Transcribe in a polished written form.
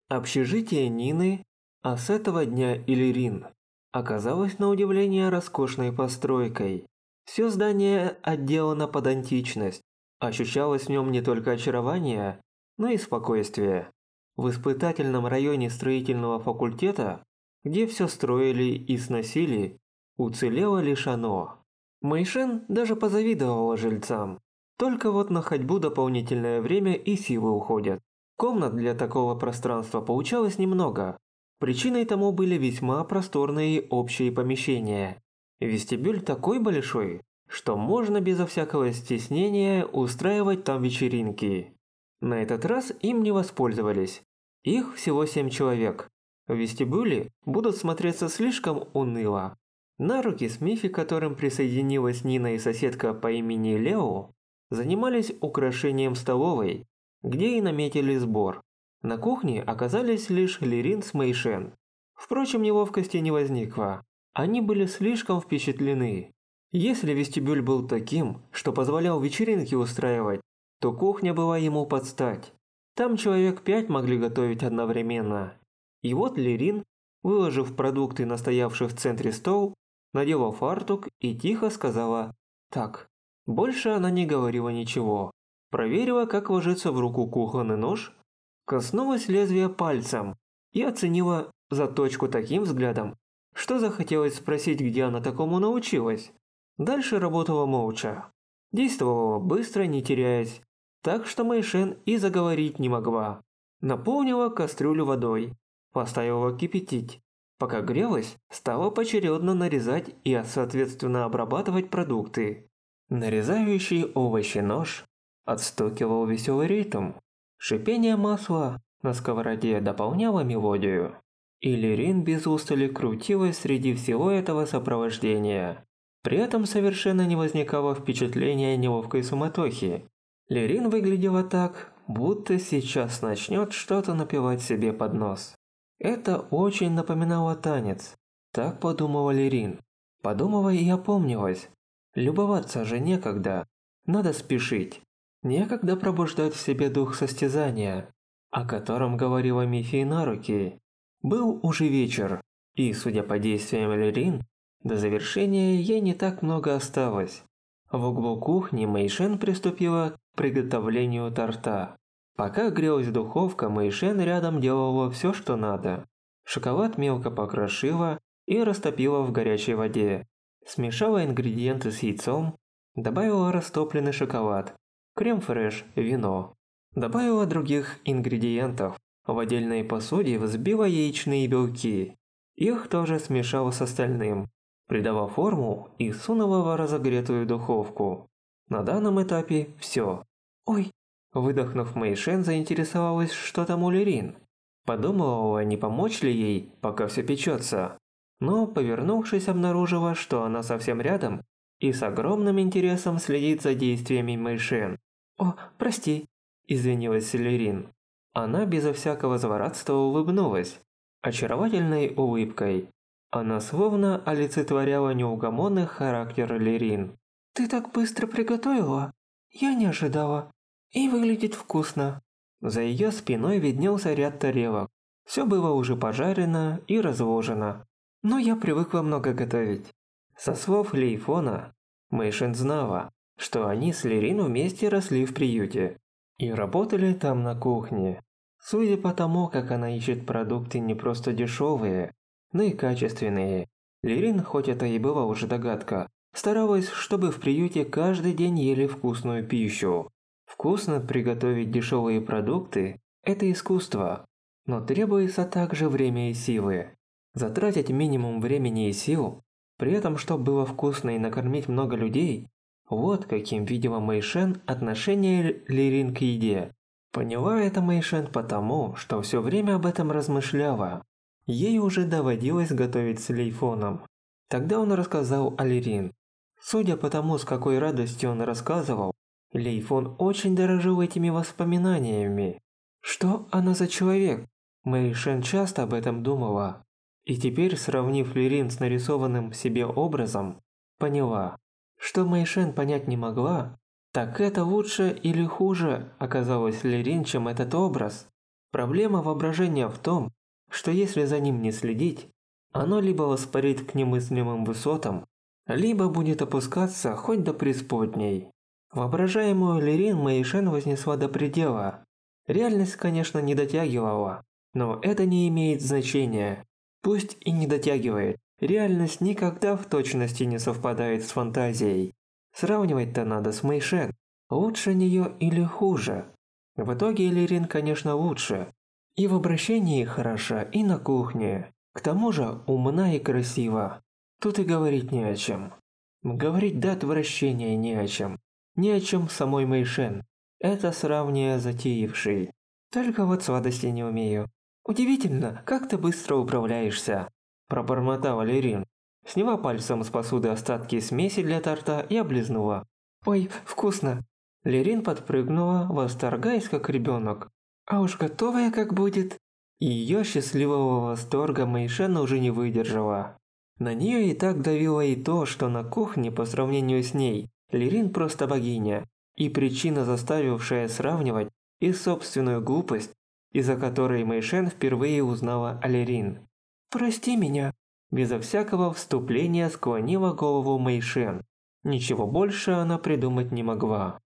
Общежитие Нины, а с этого дня и Лерин, оказалось на удивление роскошной постройкой. Все здание отделано под античность. Ощущалось в нем не только очарование, но и спокойствие. В испытательном районе строительного факультета, где все строили и сносили, уцелело лишь оно. Мэйшен даже позавидовала жильцам. Только вот на ходьбу дополнительное время и силы уходят. Комнат для такого пространства получалось немного. Причиной тому были весьма просторные общие помещения. Вестибюль такой большой, что можно безо всякого стеснения устраивать там вечеринки. На этот раз им не воспользовались. Их всего 7 человек. В вестибюле будут смотреться слишком уныло. На руки с Мифи, к которым присоединилась Нина и соседка по имени Лео, занимались украшением столовой, где и наметили сбор. На кухне оказались лишь Лерин с Мэйшен. Впрочем, неловкости не возникло. Они были слишком впечатлены. Если вестибюль был таким, что позволял вечеринки устраивать, то кухня была ему под стать. Там человек 5 могли готовить одновременно. И вот Лерин, выложив продукты на стоявший в центре стол, надела фартук и тихо сказала «так». Больше она не говорила ничего. Проверила, как ложится в руку кухонный нож, коснулась лезвия пальцем и оценила заточку таким взглядом, что захотелось спросить, где она такому научилась. Дальше работала молча. Действовала быстро, не теряясь, так что Мэйшен и заговорить не могла. Наполнила кастрюлю водой, поставила кипятить. Пока грелась, стала поочередно нарезать и соответственно обрабатывать продукты. Нарезающий овощи нож отстукивал веселый ритм. Шипение масла на сковороде дополняло мелодию. И Лерин без устали крутилась среди всего этого сопровождения. При этом совершенно не возникало впечатления неловкой суматохи. Лерин выглядела так, будто сейчас начнет что-то напевать себе под нос. Это очень напоминало танец. Так подумала Лерин. Подумала и опомнилась. Любоваться же некогда. Надо спешить. Некогда пробуждать в себе дух состязания, о котором говорила Мифи на руки. Был уже вечер, и, судя по действиям Лерин, до завершения ей не так много осталось. В углу кухни Мэйшен приступила к приготовлению торта. Пока грелась духовка, Мэйшен рядом делала все, что надо. Шоколад мелко покрошила и растопила в горячей воде. Смешала ингредиенты с яйцом, добавила растопленный шоколад, крем-фреш, вино. Добавила других ингредиентов. В отдельной посуде взбила яичные белки. Их тоже смешала с остальным. Придала форму и сунула в разогретую духовку. На данном этапе все. Ой! Выдохнув, Мэйшен заинтересовалась, что там у Лерин. Подумала, не помочь ли ей, пока все печется. Но, повернувшись, обнаружила, что она совсем рядом и с огромным интересом следит за действиями Мэйшен. «О, прости», – извинилась Лерин. Она безо всякого злорадства улыбнулась, очаровательной улыбкой. Она словно олицетворяла неугомонный характер Лерин. «Ты так быстро приготовила? Я не ожидала. И выглядит вкусно». За ее спиной виднелся ряд тарелок. Все было уже пожарено и разложено. Но я привыкла много готовить. Со слов Лейфона, Мэйшен знала, что они с Лерин вместе росли в приюте и работали там на кухне. Судя по тому, как она ищет продукты не просто дешевые, но и качественные, Лерин, хоть это и была уже догадка, старалась, чтобы в приюте каждый день ели вкусную пищу. Вкусно приготовить дешевые продукты – это искусство, но требуется также время и силы. Затратить минимум времени и сил, при этом чтобы было вкусно и накормить много людей – вот каким видела Мэйшен отношение Лерин к еде. Поняла это Мэйшен потому, что все время об этом размышляла. Ей уже доводилось готовить с Лейфоном. Тогда он рассказал о Лерин. Судя по тому, с какой радостью он рассказывал, Лейфон очень дорожил этими воспоминаниями. Что она за человек? Мэйшен часто об этом думала. И теперь, сравнив Лерин с нарисованным себе образом, поняла, что Мэйшен понять не могла, так это лучше или хуже оказалось Лерин, чем этот образ. Проблема воображения в том, что если за ним не следить, оно либо воспарит к немыслимым высотам, либо будет опускаться хоть до преисподней. Воображаемую Лирин Мэйшен вознесла до предела. Реальность, конечно, не дотягивала, но это не имеет значения. Пусть и не дотягивает, реальность никогда в точности не совпадает с фантазией. Сравнивать-то надо с Мэйшен. Лучше нее или хуже? В итоге Лирин, конечно, лучше. И в обращении хороша, и на кухне. К тому же умна и красива. Тут и говорить не о чем. Говорить до отвращения не о чем. Ни о чем самой Мэйшен. Это сравнение затеявший. Только вот сладости не умею. Удивительно, как ты быстро управляешься. Пробормотала Лирин. Сняла пальцем с посуды остатки смеси для торта и облизнула. Ой, вкусно. Лирин подпрыгнула, восторгаясь как ребенок. А уж готовая как будет. И ее счастливого восторга Мэйшен уже не выдержала. На нее и так давило и то, что на кухне по сравнению с ней Лирин просто богиня, и причина, заставившая сравнивать, и собственную глупость, из-за которой Мэйшен впервые узнала о Лирин. «Прости меня», – безо всякого вступления склонила голову Мэйшен. Ничего больше она придумать не могла.